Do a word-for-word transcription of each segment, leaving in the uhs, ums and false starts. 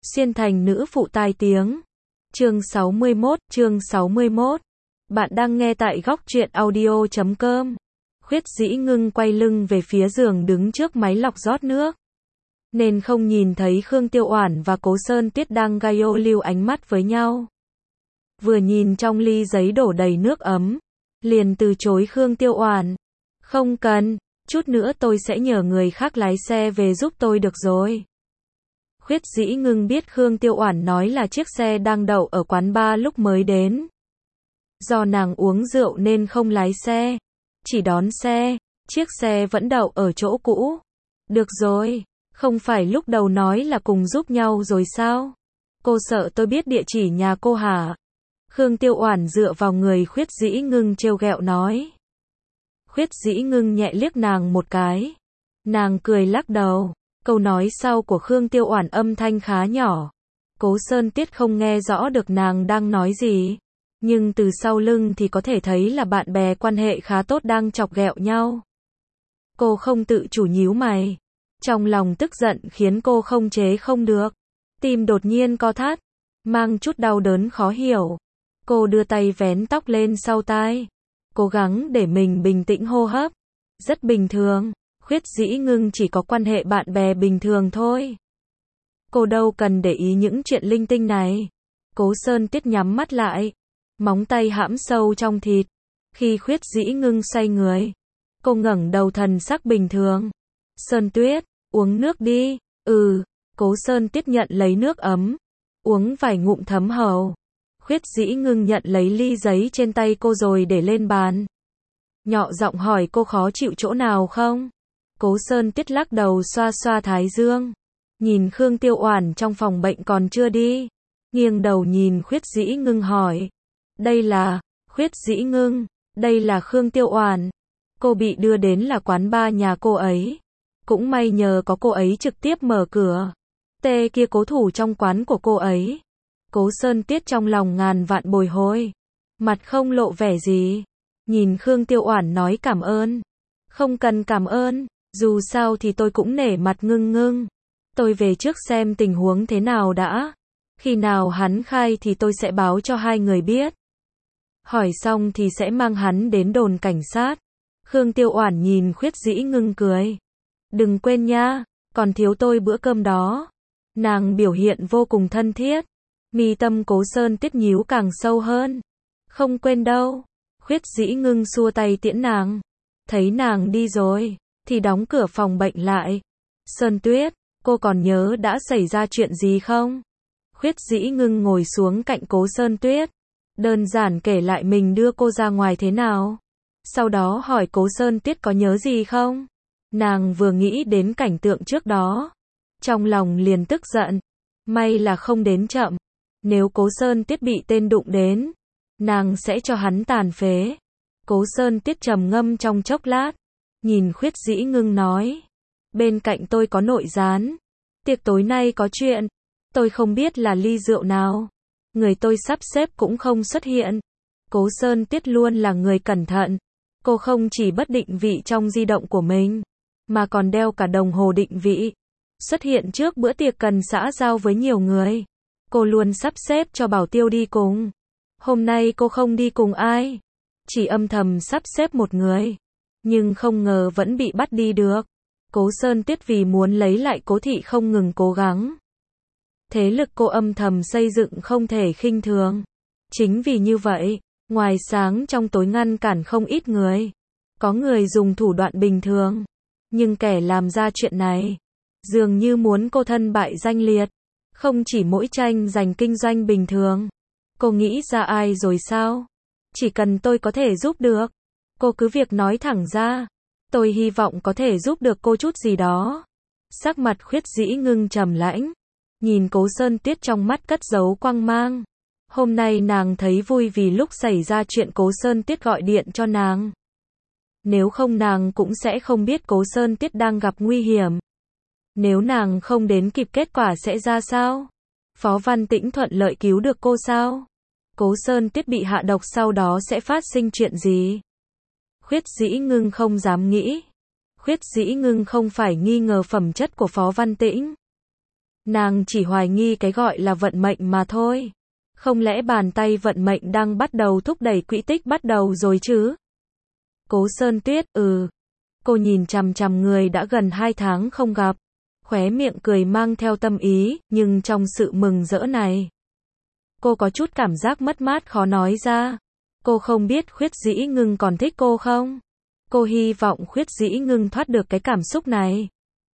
Xuyên thành nữ phụ tai tiếng. Chương sáu mươi mốt, chương sáu mươi mốt. Bạn đang nghe tại góc truyện audio chấm com. Khuyết Dĩ Ngưng quay lưng về phía giường đứng trước máy lọc rót nước, nên không nhìn thấy Khương Tiêu Oản và Cố Sơn Tiết đang gai ô lưu ánh mắt với nhau. Vừa nhìn trong ly giấy đổ đầy nước ấm, liền từ chối Khương Tiêu Oản. Không cần, chút nữa tôi sẽ nhờ người khác lái xe về giúp tôi được rồi. Khuyết Dĩ Ngưng biết Khương Tiêu Oản nói là chiếc xe đang đậu ở quán bar lúc mới đến. Do nàng uống rượu nên không lái xe, chỉ đón xe, chiếc xe vẫn đậu ở chỗ cũ. Được rồi, không phải lúc đầu nói là cùng giúp nhau rồi sao? Cô sợ tôi biết địa chỉ nhà cô hả? Khương Tiêu Oản dựa vào người Khuyết Dĩ Ngưng trêu ghẹo nói. Khuyết Dĩ Ngưng nhẹ liếc nàng một cái. Nàng cười lắc đầu. Câu nói sau của Khương Tiêu Oản âm thanh khá nhỏ. Cố Sơn Tiết không nghe rõ được nàng đang nói gì, nhưng từ sau lưng thì có thể thấy là bạn bè quan hệ khá tốt đang chọc ghẹo nhau. Cô không tự chủ nhíu mày. Trong lòng tức giận khiến cô không chế không được. Tim đột nhiên co thắt, mang chút đau đớn khó hiểu. Cô đưa tay vén tóc lên sau tai, cố gắng để mình bình tĩnh hô hấp. Rất bình thường, Khuyết Dĩ Ngưng chỉ có quan hệ bạn bè bình thường thôi. Cô đâu cần để ý những chuyện linh tinh này. Cố Sơn Tiết nhắm mắt lại, móng tay hãm sâu trong thịt. Khi Khuyết Dĩ Ngưng xoay người, cô ngẩng đầu thần sắc bình thường. Sơn Tuyết, uống nước đi. Ừ, Cố Sơn Tiết nhận lấy nước ấm, uống vài ngụm thấm hầu. Khuyết Dĩ Ngưng nhận lấy ly giấy trên tay cô rồi để lên bàn. Nhỏ giọng hỏi cô khó chịu chỗ nào không? Cố Sơn Tiết lắc đầu xoa xoa thái dương. Nhìn Khương Tiêu Oản trong phòng bệnh còn chưa đi. Nghiêng đầu nhìn Khuyết Dĩ Ngưng hỏi. Đây là, Khuyết Dĩ Ngưng, đây là Khương Tiêu Oản. Cô bị đưa đến là quán bar nhà cô ấy. Cũng may nhờ có cô ấy trực tiếp mở cửa. Tê kia cố thủ trong quán của cô ấy. Cố Sơn Tiết trong lòng ngàn vạn bồi hồi. Mặt không lộ vẻ gì. Nhìn Khương Tiêu Oản nói cảm ơn. Không cần cảm ơn, dù sao thì tôi cũng nể mặt Ngưng Ngưng. Tôi về trước xem tình huống thế nào đã. Khi nào hắn khai thì tôi sẽ báo cho hai người biết. Hỏi xong thì sẽ mang hắn đến đồn cảnh sát. Khương Tiêu Oản nhìn Khuyết Dĩ Ngưng cười. Đừng quên nha, còn thiếu tôi bữa cơm đó. Nàng biểu hiện vô cùng thân thiết. Mi tâm Cố Sơn Tiết nhíu càng sâu hơn. Không quên đâu. Khuyết Dĩ Ngưng xua tay tiễn nàng. Thấy nàng đi rồi, thì đóng cửa phòng bệnh lại. Sơn Tuyết, cô còn nhớ đã xảy ra chuyện gì không? Khuyết Dĩ Ngưng ngồi xuống cạnh Cố Sơn Tuyết. Đơn giản kể lại mình đưa cô ra ngoài thế nào. Sau đó hỏi Cố Sơn Tiết có nhớ gì không? Nàng vừa nghĩ đến cảnh tượng trước đó, trong lòng liền tức giận. May là không đến chậm. Nếu Cố Sơn Tiết bị tên đụng đến, nàng sẽ cho hắn tàn phế. Cố Sơn Tiết trầm ngâm trong chốc lát, nhìn Khuyết Dĩ Ngưng nói. Bên cạnh tôi có nội gián. Tiệc tối nay có chuyện. Tôi không biết là ly rượu nào. Người tôi sắp xếp cũng không xuất hiện. Cố Sơn Tiết luôn là người cẩn thận. Cô không chỉ bất định vị trong di động của mình, mà còn đeo cả đồng hồ định vị. Xuất hiện trước bữa tiệc cần xã giao với nhiều người. Cô luôn sắp xếp cho Bảo Tiêu đi cùng. Hôm nay cô không đi cùng ai, chỉ âm thầm sắp xếp một người. Nhưng không ngờ vẫn bị bắt đi được. Cố Sơn Tiết vì muốn lấy lại Cố thị không ngừng cố gắng. Thế lực cô âm thầm xây dựng không thể khinh thường. Chính vì như vậy, ngoài sáng trong tối ngăn cản không ít người. Có người dùng thủ đoạn bình thường, nhưng kẻ làm ra chuyện này dường như muốn cô thân bại danh liệt. Không chỉ mỗi tranh giành kinh doanh bình thường. Cô nghĩ ra ai rồi sao? Chỉ cần tôi có thể giúp được, cô cứ việc nói thẳng ra. Tôi hy vọng có thể giúp được cô chút gì đó. Sắc mặt Khuyết Dĩ Ngưng trầm lãnh, nhìn Cố Sơn Tiết trong mắt cất giấu quang mang. Hôm nay nàng thấy vui vì lúc xảy ra chuyện Cố Sơn Tiết gọi điện cho nàng. Nếu không nàng cũng sẽ không biết Cố Sơn Tiết đang gặp nguy hiểm. Nếu nàng không đến kịp kết quả sẽ ra sao? Phó Văn Tĩnh thuận lợi cứu được cô sao? Cố Sơn Tiết bị hạ độc sau đó sẽ phát sinh chuyện gì? Khuyết Dĩ Ngưng không dám nghĩ. Khuyết Dĩ Ngưng không phải nghi ngờ phẩm chất của Phó Văn Tĩnh, Nàng chỉ hoài nghi cái gọi là vận mệnh mà thôi. Không lẽ bàn tay vận mệnh đang bắt đầu thúc đẩy quỹ tích bắt đầu rồi chứ? Cố Sơn Tuyết, ừ. Cô nhìn chằm chằm người đã gần hai tháng không gặp. Khóe miệng cười mang theo tâm ý, nhưng trong sự mừng rỡ này, cô có chút cảm giác mất mát khó nói ra. Cô không biết Khuyết Dĩ Ngưng còn thích cô không? Cô hy vọng Khuyết Dĩ Ngưng thoát được cái cảm xúc này.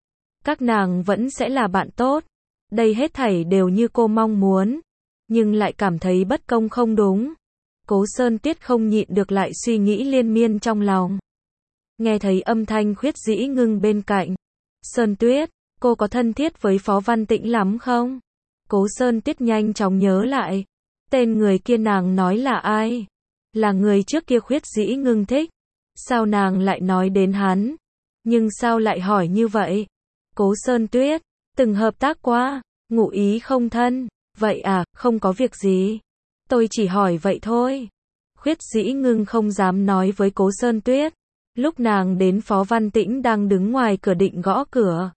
Các nàng vẫn sẽ là bạn tốt. Đây hết thảy đều như cô mong muốn. Nhưng lại cảm thấy bất công không đúng. Cố Sơn Tiết không nhịn được lại suy nghĩ liên miên trong lòng. Nghe thấy âm thanh Khuyết Dĩ Ngưng bên cạnh. Sơn Tuyết, cô có thân thiết với Phó Văn Tĩnh lắm không? Cố Sơn Tiết nhanh chóng nhớ lại. Tên người kia nàng nói là ai? Là người trước kia Khuyết Dĩ Ngưng thích. Sao nàng lại nói đến hắn? Nhưng sao lại hỏi như vậy? Cố Sơn Tuyết, từng hợp tác qua, ngụ ý không thân. Vậy à, không có việc gì. Tôi chỉ hỏi vậy thôi. Khuyết Dĩ Ngưng không dám nói với Cố Sơn Tuyết. Lúc nàng đến Phó Văn Tĩnh đang đứng ngoài cửa định gõ cửa.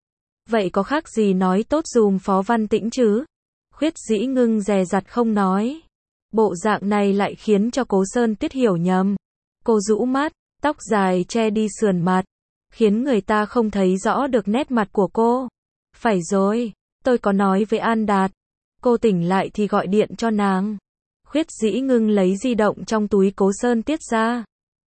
Vậy có khác gì nói tốt dùm Phó Văn Tĩnh chứ? Khuyết Dĩ Ngưng dè dặt không nói. Bộ dạng này lại khiến cho Cố Sơn Tuyết hiểu nhầm. Cô rũ mắt, tóc dài che đi sườn mặt, khiến người ta không thấy rõ được nét mặt của cô. Phải rồi, tôi có nói với An Đạt. Cô tỉnh lại thì gọi điện cho nàng. Khuyết Dĩ Ngưng lấy di động trong túi Cố Sơn Tuyết ra.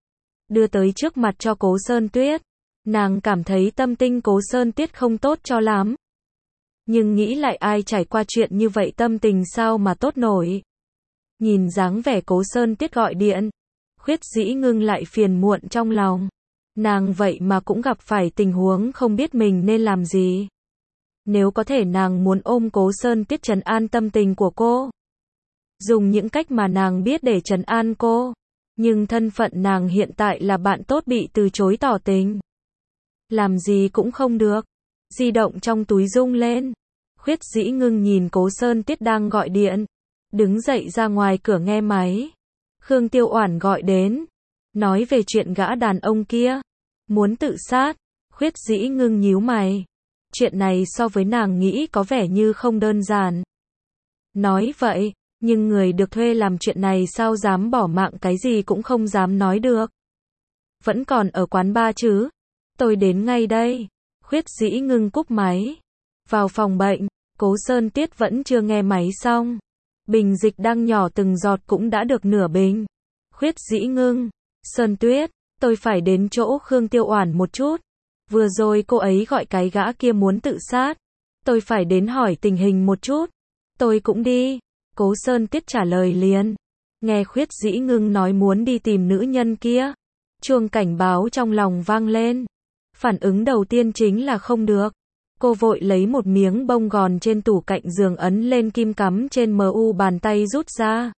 Đưa tới trước mặt cho Cố Sơn Tuyết. Nàng cảm thấy tâm tinh Cố Sơn Tuyết không tốt cho lắm. Nhưng nghĩ lại ai trải qua chuyện như vậy tâm tình sao mà tốt nổi. Nhìn dáng vẻ Cố Sơn Tuyết gọi điện. Khuyết Dĩ Ngưng lại phiền muộn trong lòng. Nàng vậy mà cũng gặp phải tình huống không biết mình nên làm gì. Nếu có thể nàng muốn ôm Cố Sơn Tuyết trấn an tâm tình của cô. Dùng những cách mà nàng biết để trấn an cô. Nhưng thân phận nàng hiện tại là bạn tốt bị từ chối tỏ tình. Làm gì cũng không được. Di động trong túi rung lên. Khuyết Dĩ Ngưng nhìn Cố Sơn Tuyết đang gọi điện. Đứng dậy ra ngoài cửa nghe máy. Khương Tiêu Oản gọi đến. Nói về chuyện gã đàn ông kia. Muốn tự sát. Khuyết Dĩ Ngưng nhíu mày. Chuyện này so với nàng nghĩ có vẻ như không đơn giản. Nói vậy, nhưng người được thuê làm chuyện này sao dám bỏ mạng cái gì cũng không dám nói được. Vẫn còn ở quán bar chứ? Tôi đến ngay đây. Khuyết Dĩ Ngưng cúp máy. Vào phòng bệnh, Cố Sơn Tiết vẫn chưa nghe máy xong. Bình dịch đang nhỏ từng giọt cũng đã được nửa bình. Khuyết Dĩ Ngưng, Sơn Tuyết, tôi phải đến chỗ Khương Tiêu Oản một chút. Vừa rồi cô ấy gọi cái gã kia muốn tự sát. Tôi phải đến hỏi tình hình một chút. Tôi cũng đi. Cố Sơn Tiết trả lời liền. Nghe Khuyết Dĩ Ngưng nói muốn đi tìm nữ nhân kia. Chuông cảnh báo trong lòng vang lên. Phản ứng đầu tiên chính là không được. Cô vội lấy một miếng bông gòn trên tủ cạnh giường ấn lên kim cắm trên mu bàn tay rút ra.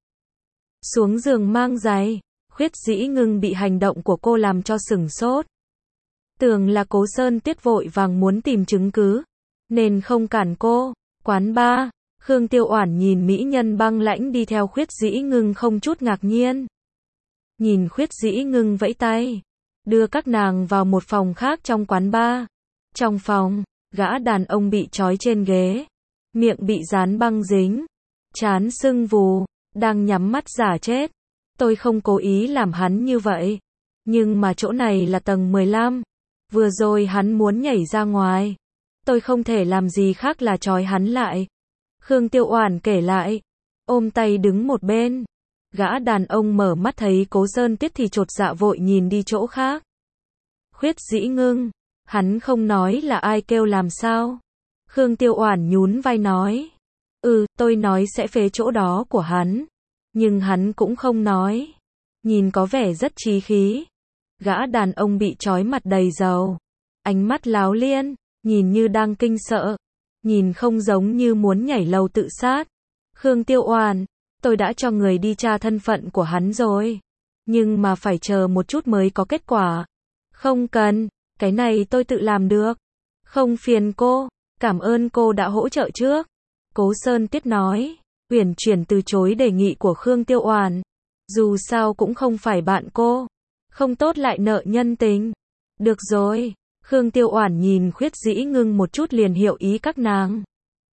Xuống giường mang giày. Khuyết Dĩ Ngưng bị hành động của cô làm cho sửng sốt. Tưởng là Cố Sơn Tiết vội vàng muốn tìm chứng cứ. Nên không cản cô. Quán bar. Khương Tiêu Oản nhìn mỹ nhân băng lãnh đi theo Khuyết Dĩ Ngưng không chút ngạc nhiên. Nhìn Khuyết Dĩ Ngưng vẫy tay. Đưa các nàng vào một phòng khác trong quán bar. Trong phòng, gã đàn ông bị trói trên ghế. Miệng bị dán băng dính. Trán sưng vù. Đang nhắm mắt giả chết. Tôi không cố ý làm hắn như vậy. Nhưng mà chỗ này là tầng mười lăm. Vừa rồi hắn muốn nhảy ra ngoài. Tôi không thể làm gì khác là trói hắn lại. Khương Tiêu Oản kể lại. Ôm tay đứng một bên. Gã đàn ông mở mắt thấy Cố Sơn Tiết thì chột dạ vội nhìn đi chỗ khác. Khuyết Dĩ Ngưng. Hắn không nói là ai kêu làm sao. Khương Tiêu Oản nhún vai nói. Ừ, tôi nói sẽ phế chỗ đó của hắn. Nhưng hắn cũng không nói. Nhìn có vẻ rất chí khí. Gã đàn ông bị trói mặt đầy dầu. Ánh mắt láo liên. Nhìn như đang kinh sợ. Nhìn không giống như muốn nhảy lầu tự sát. Khương Tiêu Oản. Tôi đã cho người đi tra thân phận của hắn rồi. Nhưng mà phải chờ một chút mới có kết quả. Không cần. Cái này tôi tự làm được. Không phiền cô. Cảm ơn cô đã hỗ trợ trước. Cố Sơn Tiết nói. Uyển chuyển từ chối đề nghị của Khương Tiêu Oản. Dù sao cũng không phải bạn cô. Không tốt lại nợ nhân tình. Được rồi. Khương Tiêu Oản nhìn Khuyết Dĩ Ngưng một chút liền hiểu ý các nàng.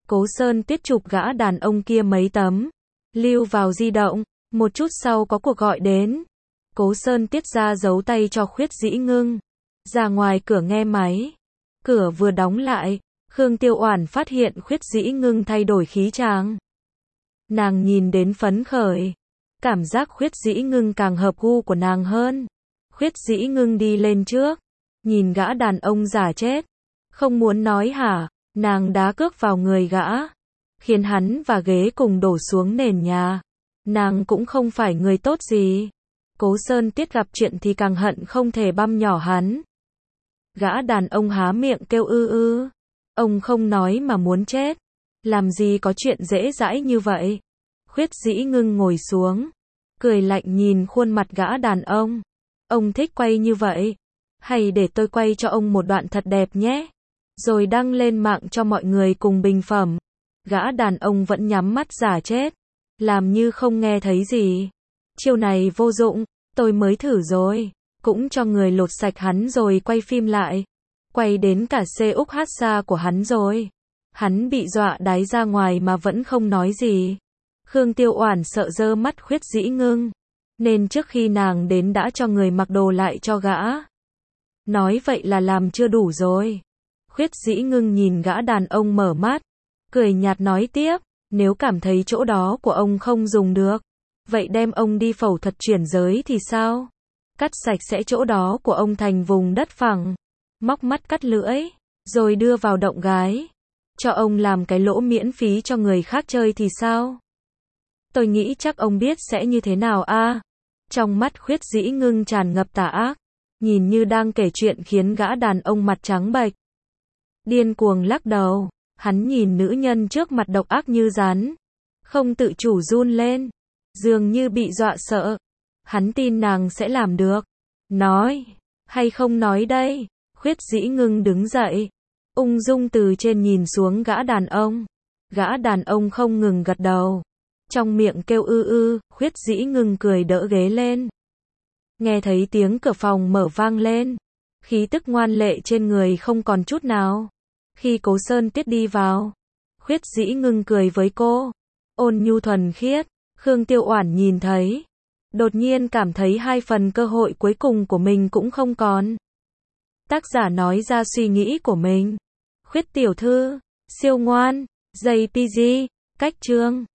Cố Sơn Tiết chụp gã đàn ông kia mấy tấm, lưu vào di động, một chút sau có cuộc gọi đến. Cố Sơn Tiết ra giấu tay cho Khuyết Dĩ Ngưng, ra ngoài cửa nghe máy. Cửa vừa đóng lại, Khương Tiêu Oản phát hiện Khuyết Dĩ Ngưng thay đổi khí chàng. Nàng nhìn đến phấn khởi, cảm giác Khuyết Dĩ Ngưng càng hợp gu của nàng hơn. Khuyết Dĩ Ngưng đi lên trước, nhìn gã đàn ông giả chết, không muốn nói hả, nàng đá cước vào người gã, khiến hắn và ghế cùng đổ xuống nền nhà. Nàng cũng không phải người tốt gì. Cố Sơn Tiết gặp chuyện thì càng hận không thể băm nhỏ hắn. Gã đàn ông há miệng kêu ư ư. Ông không nói mà muốn chết. Làm gì có chuyện dễ dãi như vậy. Khuyết Dĩ Ngưng ngồi xuống, cười lạnh nhìn khuôn mặt gã đàn ông. Ông thích quay như vậy? Hay để tôi quay cho ông một đoạn thật đẹp nhé, rồi đăng lên mạng cho mọi người cùng bình phẩm. Gã đàn ông vẫn nhắm mắt giả chết, làm như không nghe thấy gì. Chiêu này vô dụng, tôi mới thử rồi, cũng cho người lột sạch hắn rồi quay phim lại. Quay đến cả xe úc hát xa của hắn rồi. Hắn bị dọa đái ra ngoài mà vẫn không nói gì. Khương Tiêu Oản sợ dơ mắt Khuyết Dĩ Ngưng, nên trước khi nàng đến đã cho người mặc đồ lại cho gã. Nói vậy là làm chưa đủ rồi. Khuyết Dĩ Ngưng nhìn gã đàn ông mở mắt, cười nhạt nói tiếp, nếu cảm thấy chỗ đó của ông không dùng được, vậy đem ông đi phẫu thuật chuyển giới thì sao? Cắt sạch sẽ chỗ đó của ông thành vùng đất phẳng, móc mắt cắt lưỡi, rồi đưa vào động gái, cho ông làm cái lỗ miễn phí cho người khác chơi thì sao? Tôi nghĩ chắc ông biết sẽ như thế nào a. À? Trong mắt Khuyết Dĩ Ngưng tràn ngập tà ác, nhìn như đang kể chuyện khiến gã đàn ông mặt trắng bệch. Điên cuồng lắc đầu, hắn nhìn nữ nhân trước mặt độc ác như rắn, không tự chủ run lên, dường như bị dọa sợ. Hắn tin nàng sẽ làm được. Nói, hay không nói đây? Khuyết Dĩ Ngưng đứng dậy, ung dung từ trên nhìn xuống gã đàn ông. Gã đàn ông không ngừng gật đầu, trong miệng kêu ư ư. Khuyết Dĩ Ngưng cười đỡ ghế lên. Nghe thấy tiếng cửa phòng mở vang lên, khí tức ngoan lệ trên người không còn chút nào. Khi Cố Sơn Tiết đi vào, Khuyết Dĩ Ngưng cười với cô, ôn nhu thuần khiết. Khương Tiêu Oản nhìn thấy, đột nhiên cảm thấy hai phần cơ hội cuối cùng của mình cũng không còn. Tác giả nói ra suy nghĩ của mình. Khuyết tiểu thư, siêu ngoan, gi pi gi, cách chương.